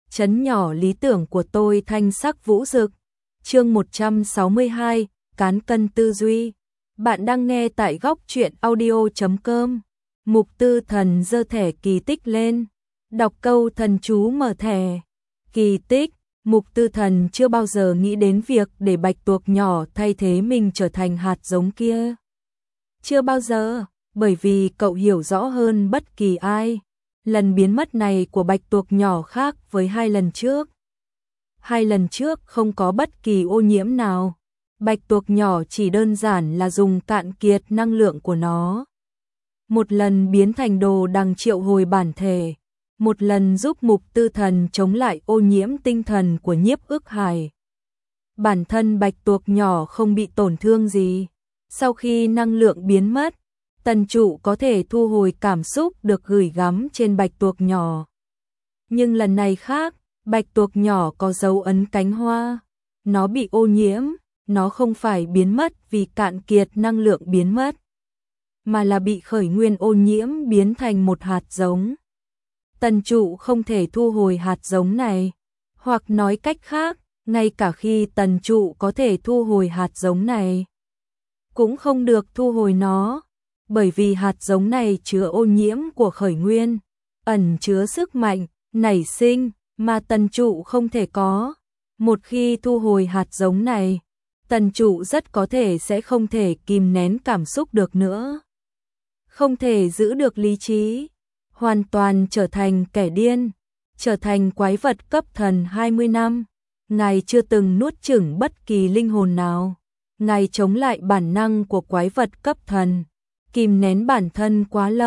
Trấn nhỏ lý tưởng của tôi thanh sắc vũ rực. Chương 162, cán cân tư duy. Bạn đang nghe tại góc truyện audio.com. Mục Tư Thần giơ thẻ kỳ tích lên, đọc câu thần chú mở thẻ. Kỳ tích, Mục Tư Thần chưa bao giờ nghĩ đến việc để bạch tuộc nhỏ thay thế mình trở thành hạt giống kia. Chưa bao giờ, bởi vì cậu hiểu rõ hơn bất kỳ ai. Lần biến mất này của bạch tuộc nhỏ khác với hai lần trước. Hai lần trước không có bất kỳ ô nhiễm nào. Bạch tuộc nhỏ chỉ đơn giản là dùng cạn kiệt năng lượng của nó. Một lần biến thành đồ đằng triệu hồi bản thể. Một lần giúp Mục Tư Thần chống lại ô nhiễm tinh thần của Nhiếp Ức Hải. Bản thân bạch tuộc nhỏ không bị tổn thương gì. Sau khi năng lượng biến mất, tần trụ có thể thu hồi cảm xúc được gửi gắm trên bạch tuộc nhỏ. Nhưng lần này khác, bạch tuộc nhỏ có dấu ấn cánh hoa. Nó bị ô nhiễm, nó không phải biến mất vì cạn kiệt năng lượng biến mất, mà là bị khởi nguyên ô nhiễm biến thành một hạt giống. Tần trụ không thể thu hồi hạt giống này, hoặc nói cách khác, ngay cả khi tần trụ có thể thu hồi hạt giống này, cũng không được thu hồi nó, bởi vì hạt giống này chứa ô nhiễm của khởi nguyên, ẩn chứa sức mạnh, nảy sinh, mà tần trụ không thể có. Một khi thu hồi hạt giống này, tần trụ rất có thể sẽ không thể kìm nén cảm xúc được nữa. Không thể giữ được lý trí, hoàn toàn trở thành kẻ điên, trở thành quái vật cấp thần 20 năm. Ngài chưa từng nuốt chửng bất kỳ linh hồn nào. Ngài chống lại bản năng của quái vật cấp thần, kìm nén bản thân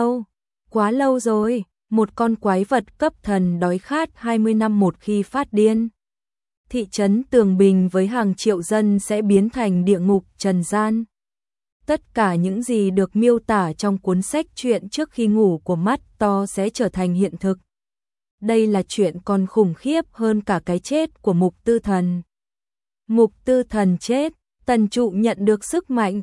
quá lâu rồi. Một con quái vật cấp thần đói khát 20 năm một khi phát điên. Thị trấn Tường Bình với hàng triệu dân sẽ biến thành địa ngục trần gian. Tất cả những gì được miêu tả trong cuốn sách Chuyện trước khi ngủ của Mắt To sẽ trở thành hiện thực. Đây là chuyện còn khủng khiếp hơn cả cái chết của Mục Tư Thần. Mục Tư Thần chết, tần trụ nhận được sức mạnh.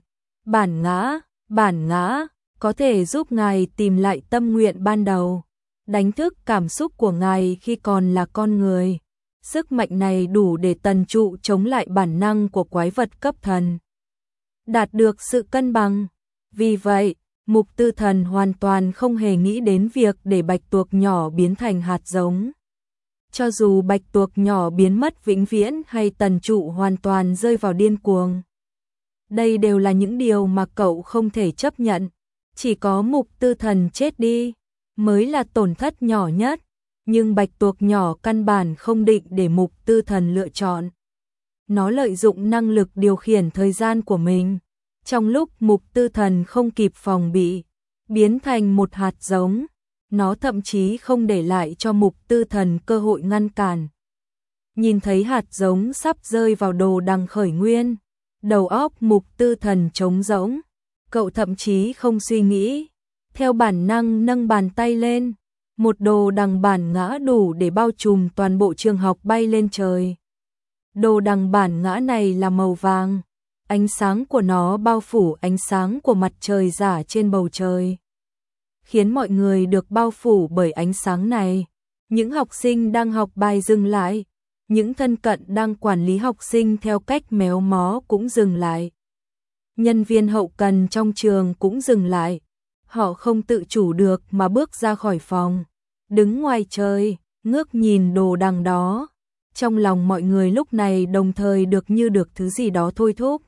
Bản ngã, có thể giúp ngài tìm lại tâm nguyện ban đầu, đánh thức cảm xúc của ngài khi còn là con người. Sức mạnh này đủ để tần trụ chống lại bản năng của quái vật cấp thần, đạt được sự cân bằng. Vì vậy, Mục Tư Thần hoàn toàn không hề nghĩ đến việc để bạch tuộc nhỏ biến thành hạt giống. Cho dù bạch tuộc nhỏ biến mất vĩnh viễn hay tần trụ hoàn toàn rơi vào điên cuồng, đây đều là những điều mà cậu không thể chấp nhận. Chỉ có Mục Tư Thần chết đi mới là tổn thất nhỏ nhất. Nhưng bạch tuộc nhỏ căn bản không định để Mục Tư Thần lựa chọn. Nó lợi dụng năng lực điều khiển thời gian của mình. Trong lúc Mục Tư Thần không kịp phòng bị, biến thành một hạt giống, nó thậm chí không để lại cho Mục Tư Thần cơ hội ngăn cản. Nhìn thấy hạt giống sắp rơi vào đồ đằng khởi nguyên, đầu óc Mục Tư Thần trống rỗng. Cậu thậm chí không suy nghĩ, theo bản năng nâng bàn tay lên. Một đồ đằng bản ngã đủ để bao trùm toàn bộ trường học bay lên trời. Đồ đằng bản ngã này là màu vàng, ánh sáng của nó bao phủ ánh sáng của mặt trời giả trên bầu trời, khiến mọi người được bao phủ bởi ánh sáng này. Những học sinh đang học bài dừng lại, những thân cận đang quản lý học sinh theo cách méo mó cũng dừng lại. Nhân viên hậu cần trong trường cũng dừng lại, họ không tự chủ được mà bước ra khỏi phòng. Đứng ngoài trời, ngước nhìn đồ đằng đó. Trong lòng mọi người lúc này đồng thời được thứ gì đó thôi thúc.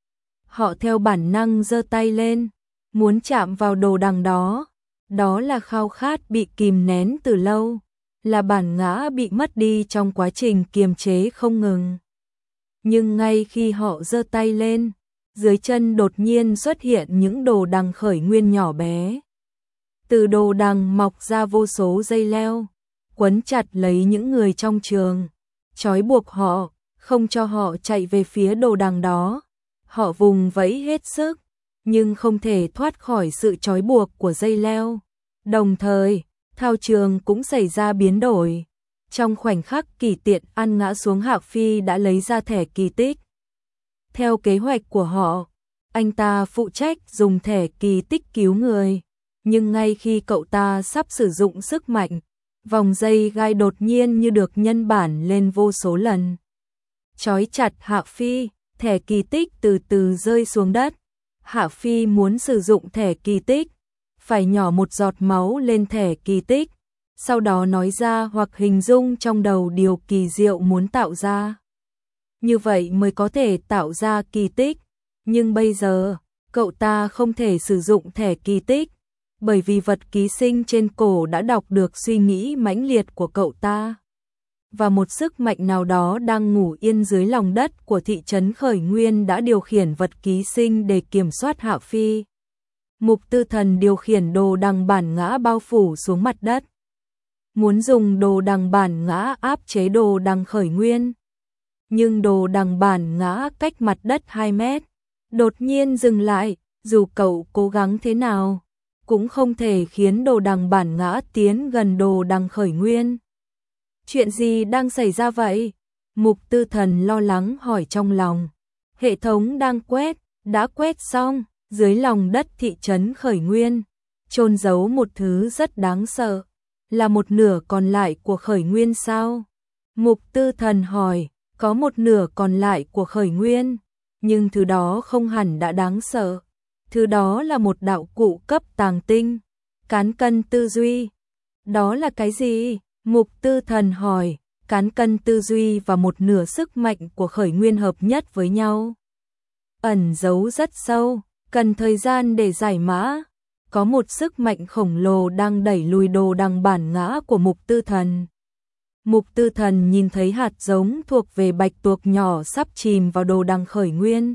Họ theo bản năng giơ tay lên, muốn chạm vào đồ đằng đó. Đó là khao khát bị kìm nén từ lâu, là bản ngã bị mất đi trong quá trình kiềm chế không ngừng. Nhưng ngay khi họ giơ tay lên, dưới chân đột nhiên xuất hiện những đồ đằng khởi nguyên nhỏ bé. Từ đồ đằng mọc ra vô số dây leo, quấn chặt lấy những người trong trường, trói buộc họ, không cho họ chạy về phía đồ đằng đó. Họ vùng vẫy hết sức, nhưng không thể thoát khỏi sự trói buộc của dây leo. Đồng thời, thao trường cũng xảy ra biến đổi. Trong khoảnh khắc Kỷ Tiện ăn ngã xuống, Hạo Phi đã lấy ra thẻ kỳ tích. Theo kế hoạch của họ, anh ta phụ trách dùng thẻ kỳ tích cứu người. Nhưng ngay khi cậu ta sắp sử dụng sức mạnh, Vòng dây gai đột nhiên như được nhân bản lên vô số lần. Trói chặt Hạ Phi, thẻ kỳ tích từ từ rơi xuống đất. Hạ Phi muốn sử dụng thẻ kỳ tích, phải nhỏ một giọt máu lên thẻ kỳ tích, sau đó nói ra hoặc hình dung trong đầu điều kỳ diệu muốn tạo ra. Như vậy mới có thể tạo ra kỳ tích. Nhưng bây giờ, cậu ta không thể sử dụng thẻ kỳ tích, bởi vì vật ký sinh trên cổ đã đọc được suy nghĩ mãnh liệt của cậu ta. Và một sức mạnh nào đó đang ngủ yên dưới lòng đất của thị trấn Khởi Nguyên đã điều khiển vật ký sinh để kiểm soát Hạ Phi. Mục Tư Thần điều khiển đồ đằng bản ngã bao phủ xuống mặt đất. Muốn dùng đồ đằng bản ngã áp chế đồ đằng Khởi Nguyên. Nhưng đồ đằng bản ngã cách mặt đất 2 mét. Đột nhiên dừng lại, dù cậu cố gắng thế nào, cũng không thể khiến đồ đằng bản ngã tiến gần đồ đằng Khởi Nguyên. Chuyện gì đang xảy ra vậy? Mục Tư Thần lo lắng hỏi trong lòng. Hệ thống đang quét, đã quét xong, dưới lòng đất thị trấn Khởi Nguyên, chôn giấu một thứ rất đáng sợ, là một nửa còn lại của Khởi Nguyên sao? Mục Tư Thần hỏi, có một nửa còn lại của Khởi Nguyên, nhưng thứ đó không hẳn đã đáng sợ. Thứ đó là một đạo cụ cấp tàng tinh, cán cân tư duy. Đó là cái gì? Mục Tư Thần hỏi, cán cân tư duy và một nửa sức mạnh của Khởi Nguyên hợp nhất với nhau. Ẩn giấu rất sâu, cần thời gian để giải mã. Có một sức mạnh khổng lồ đang đẩy lùi đồ đằng bản ngã của Mục Tư Thần. Mục Tư Thần nhìn thấy hạt giống thuộc về bạch tuộc nhỏ sắp chìm vào đồ đằng Khởi Nguyên.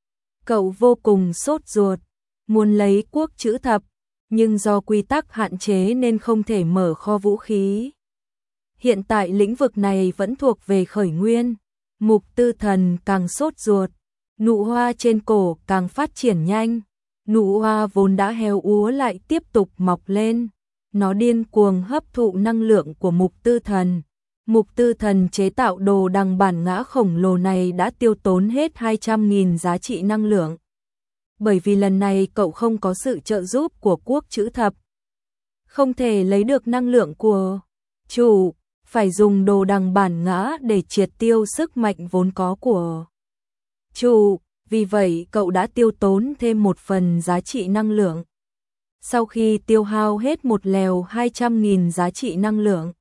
Cậu vô cùng sốt ruột, muốn lấy quốc chữ thập, nhưng do quy tắc hạn chế nên không thể mở kho vũ khí. Hiện tại lĩnh vực này vẫn thuộc về Khởi Nguyên. Mục Tư Thần càng sốt ruột, nụ hoa trên cổ càng phát triển nhanh. Nụ hoa vốn đã héo úa lại tiếp tục mọc lên. Nó điên cuồng hấp thụ năng lượng của Mục Tư Thần. Mục Tư Thần chế tạo đồ đằng bản ngã khổng lồ này đã tiêu tốn hết 200.000 giá trị năng lượng. Bởi vì lần này cậu không có sự trợ giúp của quốc chữ thập. Không thể lấy được năng lượng của chủ, phải dùng đồ đằng bản ngã để triệt tiêu sức mạnh vốn có của chủ. Vì vậy cậu đã tiêu tốn thêm một phần giá trị năng lượng. Sau khi tiêu hao hết một lèo 200.000 giá trị năng lượng,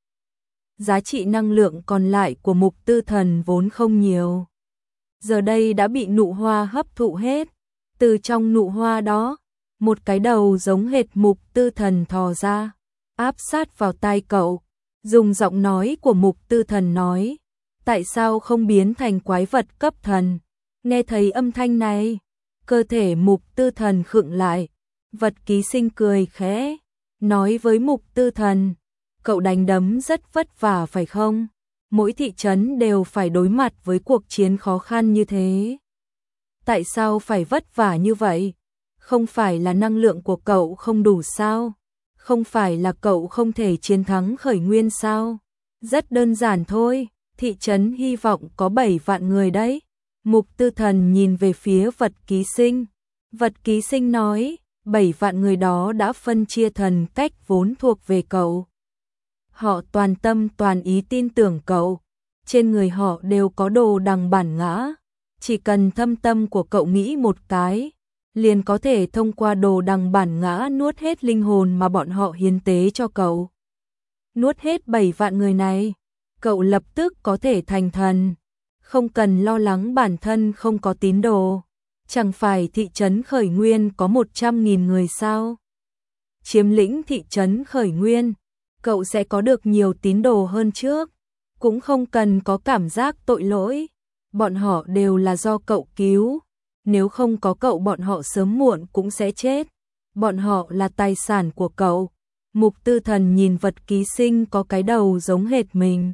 giá trị năng lượng còn lại của Mục Tư Thần vốn không nhiều. Giờ đây đã bị nụ hoa hấp thụ hết. Từ trong nụ hoa đó, một cái đầu giống hệt Mục Tư Thần thò ra, áp sát vào tai cậu. Dùng giọng nói của Mục Tư Thần nói, tại sao không biến thành quái vật cấp thần? Nghe thấy âm thanh này, cơ thể Mục Tư Thần khựng lại. Vật ký sinh cười khẽ, nói với Mục Tư Thần, cậu đánh đấm rất vất vả phải không? Mỗi thị trấn đều phải đối mặt với cuộc chiến khó khăn như thế. Tại sao phải vất vả như vậy? Không phải là năng lượng của cậu không đủ sao? Không phải là cậu không thể chiến thắng Khởi Nguyên sao? Rất đơn giản thôi, thị trấn hy vọng có 7 vạn người đấy. Mục Tư Thần nhìn về phía vật ký sinh. Vật ký sinh nói, 7 vạn người đó đã phân chia thần cách vốn thuộc về cậu. Họ toàn tâm toàn ý tin tưởng cậu. Trên người họ đều có đồ đằng bản ngã. Chỉ cần thâm tâm của cậu nghĩ một cái, liền có thể thông qua đồ đằng bản ngã nuốt hết linh hồn mà bọn họ hiến tế cho cậu. Nuốt hết 7 vạn người này, cậu lập tức có thể thành thần. Không cần lo lắng bản thân không có tín đồ. Chẳng phải thị trấn Khởi Nguyên có 100.000 người sao? Chiếm lĩnh thị trấn Khởi Nguyên, cậu sẽ có được nhiều tín đồ hơn trước. Cũng không cần có cảm giác tội lỗi. Bọn họ đều là do cậu cứu. Nếu không có cậu bọn họ sớm muộn cũng sẽ chết. Bọn họ là tài sản của cậu. Mục Tư Thần nhìn vật ký sinh có cái đầu giống hệt mình.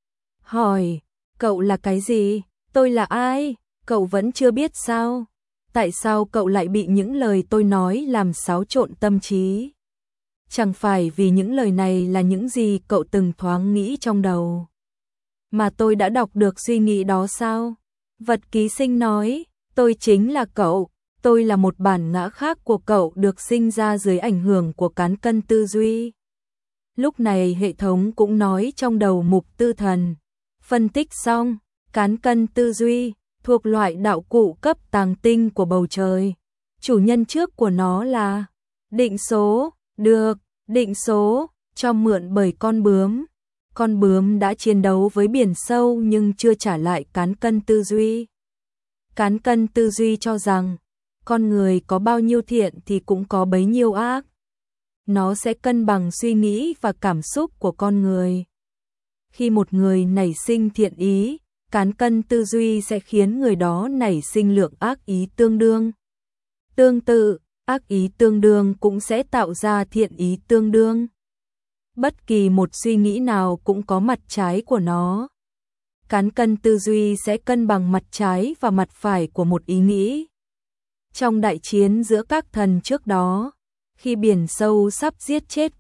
Hỏi, cậu là cái gì? Tôi là ai? Cậu vẫn chưa biết sao? Tại sao cậu lại bị những lời tôi nói làm xáo trộn tâm trí? Chẳng phải vì những lời này là những gì cậu từng thoáng nghĩ trong đầu, mà tôi đã đọc được suy nghĩ đó sao? Vật ký sinh nói, tôi chính là cậu, tôi là một bản ngã khác của cậu được sinh ra dưới ảnh hưởng của cán cân tư duy. Lúc này hệ thống cũng nói trong đầu Mục Tư Thần. Phân tích xong, cán cân tư duy, thuộc loại đạo cụ cấp tàng tinh của bầu trời. Chủ nhân trước của nó là định số, được, định số, cho mượn bởi con bướm. Con bướm đã chiến đấu với biển sâu nhưng chưa trả lại cán cân tư duy. Cán cân tư duy cho rằng, con người có bao nhiêu thiện thì cũng có bấy nhiêu ác. Nó sẽ cân bằng suy nghĩ và cảm xúc của con người. Khi một người nảy sinh thiện ý, cán cân tư duy sẽ khiến người đó nảy sinh lượng ác ý tương đương. Tương tự, ác ý tương đương cũng sẽ tạo ra thiện ý tương đương. Bất kỳ một suy nghĩ nào cũng có mặt trái của nó. Cán cân tư duy sẽ cân bằng mặt trái và mặt phải của một ý nghĩ. Trong đại chiến giữa các thần trước đó, khi biển sâu sắp giết chết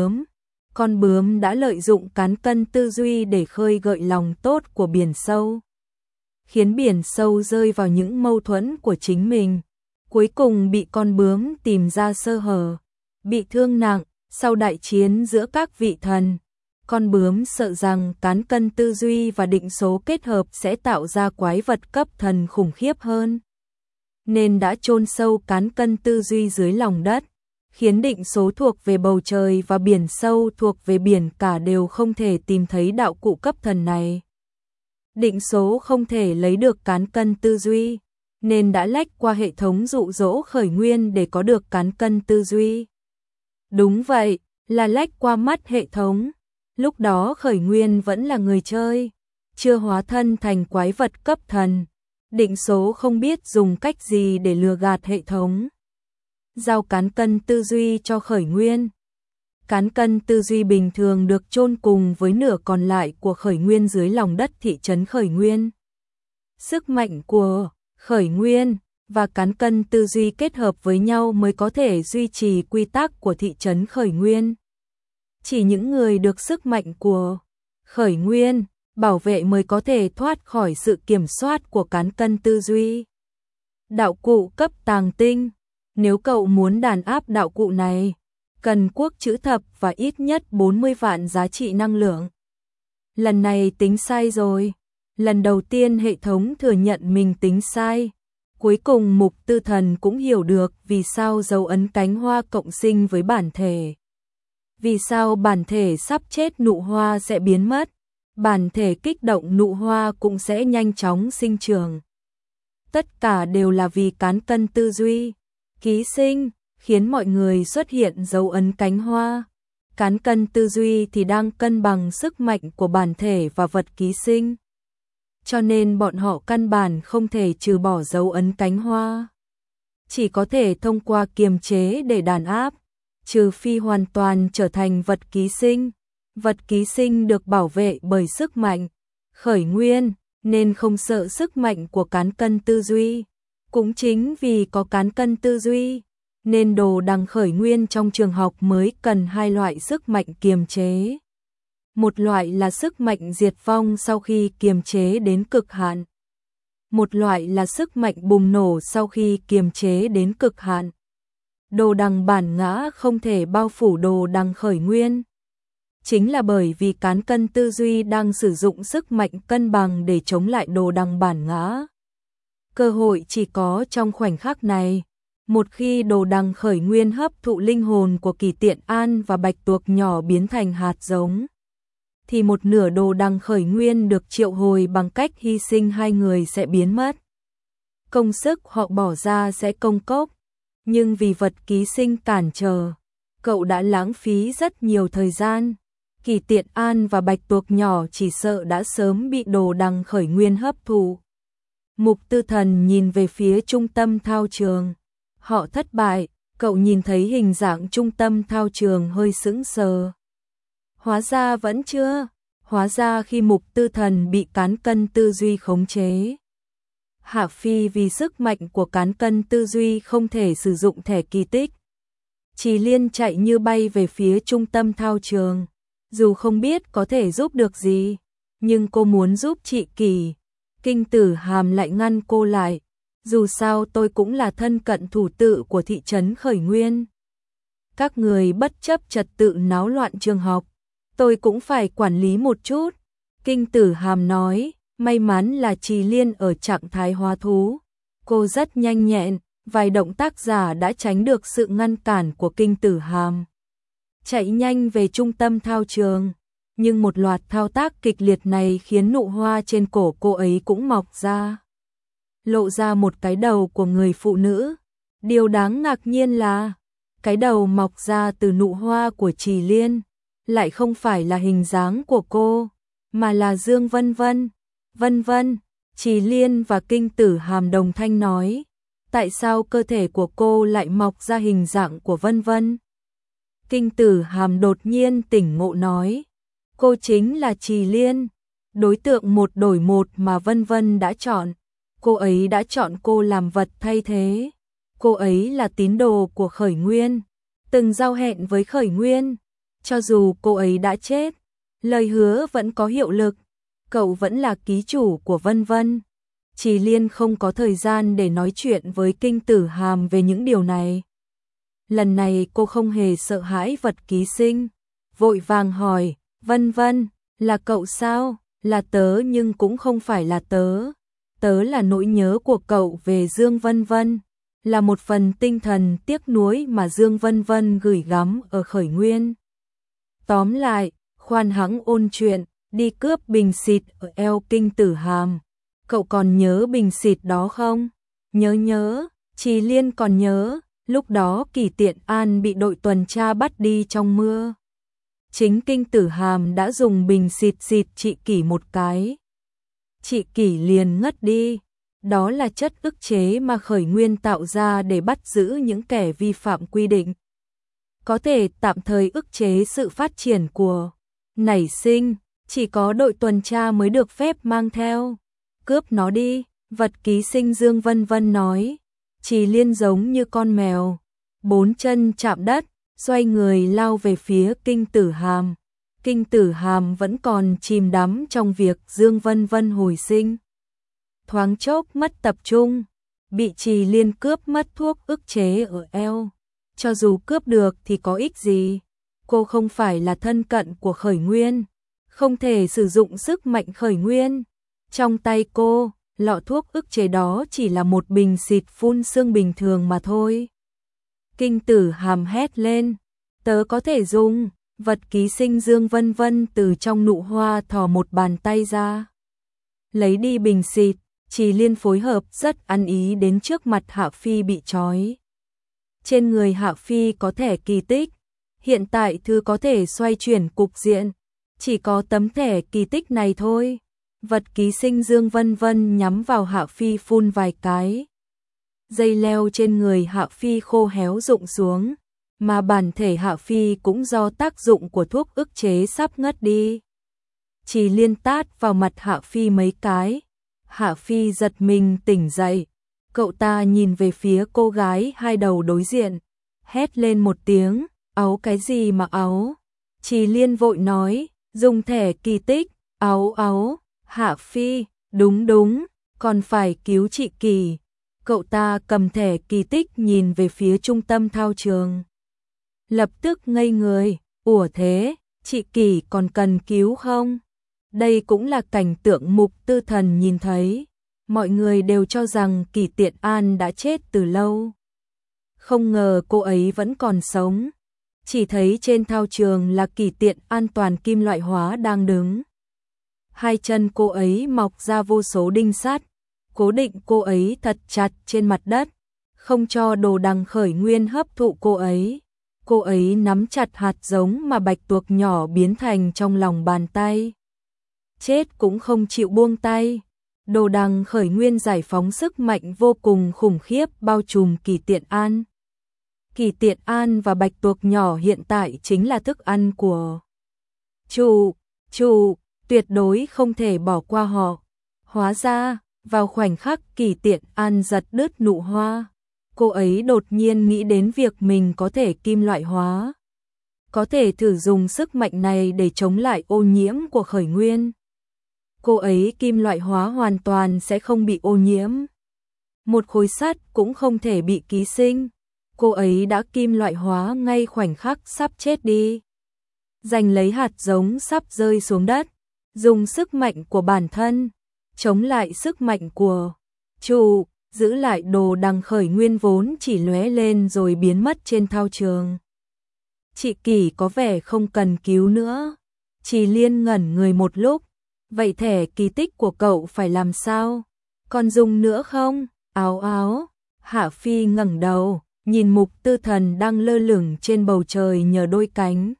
con bướm đã lợi dụng cán cân tư duy để khơi gợi lòng tốt của biển sâu, khiến biển sâu rơi vào những mâu thuẫn của chính mình, cuối cùng bị con bướm tìm ra sơ hở, bị thương nặng. Sau đại chiến giữa các vị thần, con bướm sợ rằng cán cân tư duy và định số kết hợp sẽ tạo ra quái vật cấp thần khủng khiếp hơn, nên đã chôn sâu cán cân tư duy dưới lòng đất, khiến định số thuộc về bầu trời và biển sâu thuộc về biển cả đều không thể tìm thấy đạo cụ cấp thần này. Định số không thể lấy được cán cân tư duy, nên đã lách qua hệ thống dụ dỗ khởi nguyên để có được cán cân tư duy. Đúng vậy, là lách qua mắt hệ thống. Lúc đó khởi nguyên vẫn là người chơi, chưa hóa thân thành quái vật cấp thần. Định số không biết dùng cách gì để lừa gạt hệ thống. Giao cán cân tư duy cho khởi nguyên. Cán cân tư duy bình thường được chôn cùng với nửa còn lại của khởi nguyên dưới lòng đất thị trấn khởi nguyên. Sức mạnh của khởi nguyên và cán cân tư duy kết hợp với nhau mới có thể duy trì quy tắc của thị trấn khởi nguyên. Chỉ những người được sức mạnh của khởi nguyên bảo vệ mới có thể thoát khỏi sự kiểm soát của cán cân tư duy. Đạo cụ cấp tàng tinh. Nếu cậu muốn đàn áp đạo cụ này, cần quốc chữ thập và ít nhất 40 vạn giá trị năng lượng. Lần này tính sai rồi. Lần đầu tiên hệ thống thừa nhận mình tính sai. Cuối cùng Mục Tư Thần cũng hiểu được vì sao dấu ấn cánh hoa cộng sinh với bản thể. Vì sao bản thể sắp chết nụ hoa sẽ biến mất. Bản thể kích động nụ hoa cũng sẽ nhanh chóng sinh trưởng. Tất cả đều là vì cán cân tư duy. Ký sinh, khiến mọi người xuất hiện dấu ấn cánh hoa. Cán cân tư duy thì đang cân bằng sức mạnh của bản thể và vật ký sinh. Cho nên bọn họ căn bản không thể trừ bỏ dấu ấn cánh hoa. Chỉ có thể thông qua kiềm chế để đàn áp, trừ phi hoàn toàn trở thành vật ký sinh. Vật ký sinh được bảo vệ bởi sức mạnh khởi nguyên, nên không sợ sức mạnh của cán cân tư duy. Cũng chính vì có cán cân tư duy, nên đồ đằng khởi nguyên trong trường học mới cần hai loại sức mạnh kiềm chế. Một loại là sức mạnh diệt vong sau khi kiềm chế đến cực hạn. Một loại là sức mạnh bùng nổ sau khi kiềm chế đến cực hạn. Đồ đằng bản ngã không thể bao phủ đồ đằng khởi nguyên. Chính là bởi vì cán cân tư duy đang sử dụng sức mạnh cân bằng để chống lại đồ đằng bản ngã. Cơ hội chỉ có trong khoảnh khắc này. Một khi đồ đằng khởi nguyên hấp thụ linh hồn của Kỳ Tiện An và Bạch Tuộc nhỏ biến thành hạt giống, thì một nửa đồ đằng khởi nguyên được triệu hồi bằng cách hy sinh hai người sẽ biến mất. Công sức họ bỏ ra sẽ công cốc, nhưng vì vật ký sinh cản trở, cậu đã lãng phí rất nhiều thời gian. Kỳ Tiện An và Bạch Tuộc nhỏ chỉ sợ đã sớm bị đồ đằng khởi nguyên hấp thụ. Mục Tư Thần nhìn về phía trung tâm thao trường. Họ thất bại, cậu nhìn thấy hình dạng trung tâm thao trường hơi sững sờ. Hóa ra vẫn chưa, hóa ra khi Mục Tư Thần bị cán cân tư duy khống chế. Hạ Phi vì sức mạnh của cán cân tư duy không thể sử dụng thẻ kỳ tích. Chỉ Liên chạy như bay về phía trung tâm thao trường. Dù không biết có thể giúp được gì, nhưng cô muốn giúp chị Kỳ. Kinh Tử Hàm lại ngăn cô lại. Dù sao tôi cũng là thân cận thủ tự của thị trấn khởi nguyên. Các người bất chấp trật tự náo loạn trường học, tôi cũng phải quản lý một chút. Kinh Tử Hàm nói, may mắn là Trì Liên ở trạng thái hóa thú. Cô rất nhanh nhẹn, vài động tác giả đã tránh được sự ngăn cản của Kinh Tử Hàm. Chạy nhanh về trung tâm thao trường, nhưng một loạt thao tác kịch liệt này khiến nụ hoa trên cổ cô ấy cũng mọc ra. Lộ ra một cái đầu của người phụ nữ. Điều đáng ngạc nhiên là, cái đầu mọc ra từ nụ hoa của Trì Liên, lại không phải là hình dáng của cô, mà là Dương Vân Vân. Vân Vân, Trì Liên và Kinh Tử Hàm đồng thanh nói, tại sao cơ thể của cô lại mọc ra hình dạng của Vân Vân? Kinh Tử Hàm đột nhiên tỉnh ngộ nói, cô chính là Trì Liên, đối tượng một đổi một mà Vân Vân đã chọn. Cô ấy đã chọn cô làm vật thay thế. Cô ấy là tín đồ của Khởi Nguyên, từng giao hẹn với Khởi Nguyên. Cho dù cô ấy đã chết, lời hứa vẫn có hiệu lực. Cậu vẫn là ký chủ của Vân Vân. Trì Liên không có thời gian để nói chuyện với Kinh Tử Hàm về những điều này. Lần này cô không hề sợ hãi vật ký sinh, vội vàng hỏi, Vân Vân, là cậu sao? Là tớ nhưng cũng không phải là tớ. Tớ là nỗi nhớ của cậu về Dương Vân Vân, là một phần tinh thần tiếc nuối mà Dương Vân Vân gửi gắm ở Khởi Nguyên. Tóm lại, khoan hãng ôn chuyện, đi cướp bình xịt ở eo Kinh Tử Hàm. Cậu còn nhớ bình xịt đó không? Nhớ, Trì Liên còn nhớ, lúc đó Kỷ Tiện An bị đội tuần tra bắt đi trong mưa. Chính Kinh Tử Hàm đã dùng bình xịt chị Kỷ một cái. Chị Kỷ liền ngất đi. Đó là chất ức chế mà Khởi Nguyên tạo ra để bắt giữ những kẻ vi phạm quy định. Có thể tạm thời ức chế sự phát triển của nảy sinh, chỉ có đội tuần tra mới được phép mang theo. Cướp nó đi, vật ký sinh Dương Vân Vân nói. Trì Liên giống như con mèo, bốn chân chạm đất, xoay người lao về phía Kinh Tử Hàm. Kinh Tử Hàm vẫn còn chìm đắm trong việc Dương Vân Vân hồi sinh. Thoáng chốc mất tập trung, bị Trì Liên cướp mất thuốc ức chế ở eo. Cho dù cướp được thì có ích gì? Cô không phải là thân cận của Khởi Nguyên, không thể sử dụng sức mạnh Khởi Nguyên. Trong tay cô, lọ thuốc ức chế đó chỉ là một bình xịt phun sương bình thường mà thôi. Kinh Tử Hàm hét lên, tớ có thể dùng. Vật ký sinh Dương Vân Vân từ trong nụ hoa thò một bàn tay ra, lấy đi bình xịt. Trì Liên phối hợp rất ăn ý đến trước mặt Hạ Phi bị trói. Trên người Hạ Phi có thẻ kỳ tích, hiện tại thư có thể xoay chuyển cục diện, chỉ có tấm thẻ kỳ tích này thôi. Vật ký sinh Dương Vân Vân nhắm vào Hạ Phi phun vài cái. Dây leo trên người Hạ Phi khô héo rụng xuống, mà bản thể Hạ Phi cũng do tác dụng của thuốc ức chế sắp ngất đi. Trì Liên tát vào mặt Hạ Phi mấy cái. Hạ Phi giật mình tỉnh dậy. Cậu ta nhìn về phía cô gái hai đầu đối diện, hét lên một tiếng, áu cái gì mà áu? Trì Liên vội nói, dùng thẻ kỳ tích, áu. Hạ Phi, đúng, còn phải cứu chị Kỳ. Cậu ta cầm thẻ kỳ tích nhìn về phía trung tâm thao trường. Lập tức ngây người, ủa thế, chị Kỳ còn cần cứu không? Đây cũng là cảnh tượng Mục Tư Thần nhìn thấy. Mọi người đều cho rằng Kỷ Tiện An đã chết từ lâu. Không ngờ cô ấy vẫn còn sống. Chỉ thấy trên thao trường là Kỷ Tiện An toàn kim loại hóa đang đứng. Hai chân cô ấy mọc ra vô số đinh sắt, cố định cô ấy thật chặt trên mặt đất, không cho đồ đằng Khởi Nguyên hấp thụ cô ấy. Cô ấy nắm chặt hạt giống mà bạch tuộc nhỏ biến thành trong lòng bàn tay. Chết cũng không chịu buông tay. Đồ đằng Khởi Nguyên giải phóng sức mạnh vô cùng khủng khiếp bao trùm Kỷ Tiện An. Kỷ Tiện An và bạch tuộc nhỏ hiện tại chính là thức ăn của chủ, tuyệt đối không thể bỏ qua họ. Hóa ra, vào khoảnh khắc Kỷ Tiện An giật đứt nụ hoa, cô ấy đột nhiên nghĩ đến việc mình có thể kim loại hóa. Có thể thử dùng sức mạnh này để chống lại ô nhiễm của Khởi Nguyên. Cô ấy kim loại hóa hoàn toàn sẽ không bị ô nhiễm. Một khối sắt cũng không thể bị ký sinh. cô ấy đã kim loại hóa ngay khoảnh khắc sắp chết đi. Giành lấy hạt giống sắp rơi xuống đất, dùng sức mạnh của bản thân, chống lại sức mạnh của chủ, giữ lại đồ đằng khởi nguyên vốn chỉ lóe lên rồi biến mất trên thao trường. Chị Kỳ có vẻ không cần cứu nữa. Trì Liên ngẩn người một lúc, vậy thẻ kỳ tích của cậu phải làm sao? Còn dùng nữa không? Áo áo, Hạ Phi ngẩng đầu, nhìn Mục Tư Thần đang lơ lửng trên bầu trời nhờ đôi cánh.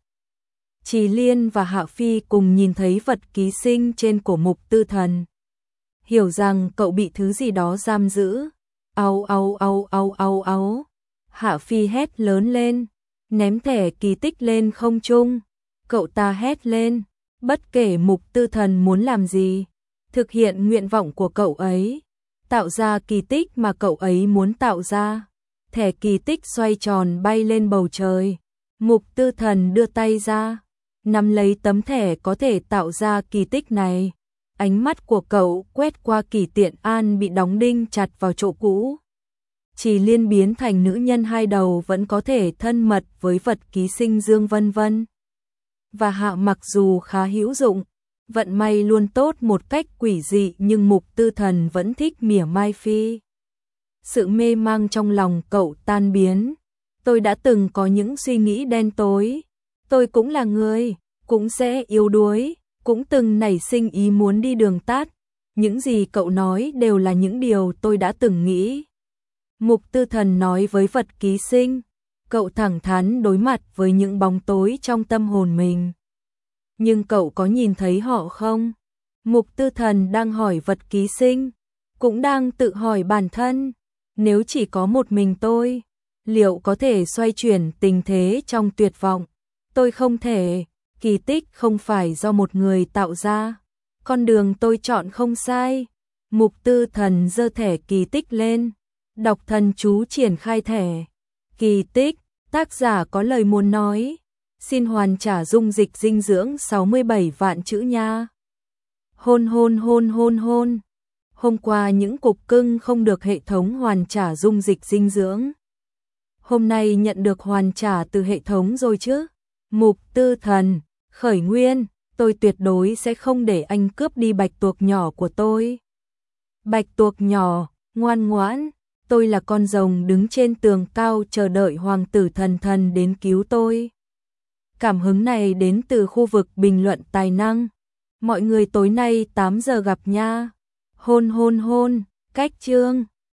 Trì Liên và Hạ Phi cùng nhìn thấy vật ký sinh trên cổ Mục Tư Thần. Hiểu rằng cậu bị thứ gì đó giam giữ. Áo áo áo áo áo áo. Hạ Phi hét lớn lên, ném thẻ kỳ tích lên không trung. Cậu ta hét lên, bất kể Mục Tư Thần muốn làm gì, thực hiện nguyện vọng của cậu ấy, tạo ra kỳ tích mà cậu ấy muốn tạo ra. Thẻ kỳ tích xoay tròn bay lên bầu trời. Mục Tư Thần đưa tay ra, nắm lấy tấm thẻ có thể tạo ra kỳ tích này. Ánh mắt của cậu quét qua Kỷ Tiện An bị đóng đinh chặt vào chỗ cũ. Trì Liên biến thành nữ nhân hai đầu vẫn có thể thân mật với vật ký sinh Dương Vân Vân. Và Hạ mặc dù khá hữu dụng, vận may luôn tốt một cách quỷ dị, nhưng Mục Tư Thần vẫn thích mỉa mai Phi. Sự mê mang trong lòng cậu tan biến. Tôi đã từng có những suy nghĩ đen tối. Tôi cũng là người, cũng sẽ yếu đuối, cũng từng nảy sinh ý muốn đi đường tắt. Những gì cậu nói đều là những điều tôi đã từng nghĩ. Mục Tư Thần nói với vật ký sinh. Cậu thẳng thắn đối mặt với những bóng tối trong tâm hồn mình. Nhưng cậu có nhìn thấy họ không? Mục Tư Thần đang hỏi vật ký sinh, cũng đang tự hỏi bản thân. Nếu chỉ có một mình tôi, liệu có thể xoay chuyển tình thế trong tuyệt vọng? Tôi không thể. Kỳ tích không phải do một người tạo ra. Con đường tôi chọn không sai. Mục Tư Thần giơ thẻ kỳ tích lên, đọc thần chú triển khai thẻ. Kỳ tích, tác giả có lời muốn nói. Xin hoàn trả dung dịch dinh dưỡng 67 vạn chữ nha. Hôn hôn hôn hôn hôn. Hôm qua những cục cưng không được hệ thống hoàn trả dung dịch dinh dưỡng. Hôm nay nhận được hoàn trả từ hệ thống rồi chứ? Mục Tư Thần, khởi nguyên, tôi tuyệt đối sẽ không để anh cướp đi bạch tuộc nhỏ của tôi. Bạch tuộc nhỏ, ngoan ngoãn, tôi là con rồng đứng trên tường cao chờ đợi hoàng tử Thần Thần đến cứu tôi. Cảm hứng này đến từ khu vực bình luận tài năng. Mọi người tối nay 8 giờ gặp nha. Hôn hôn hôn, cách chương.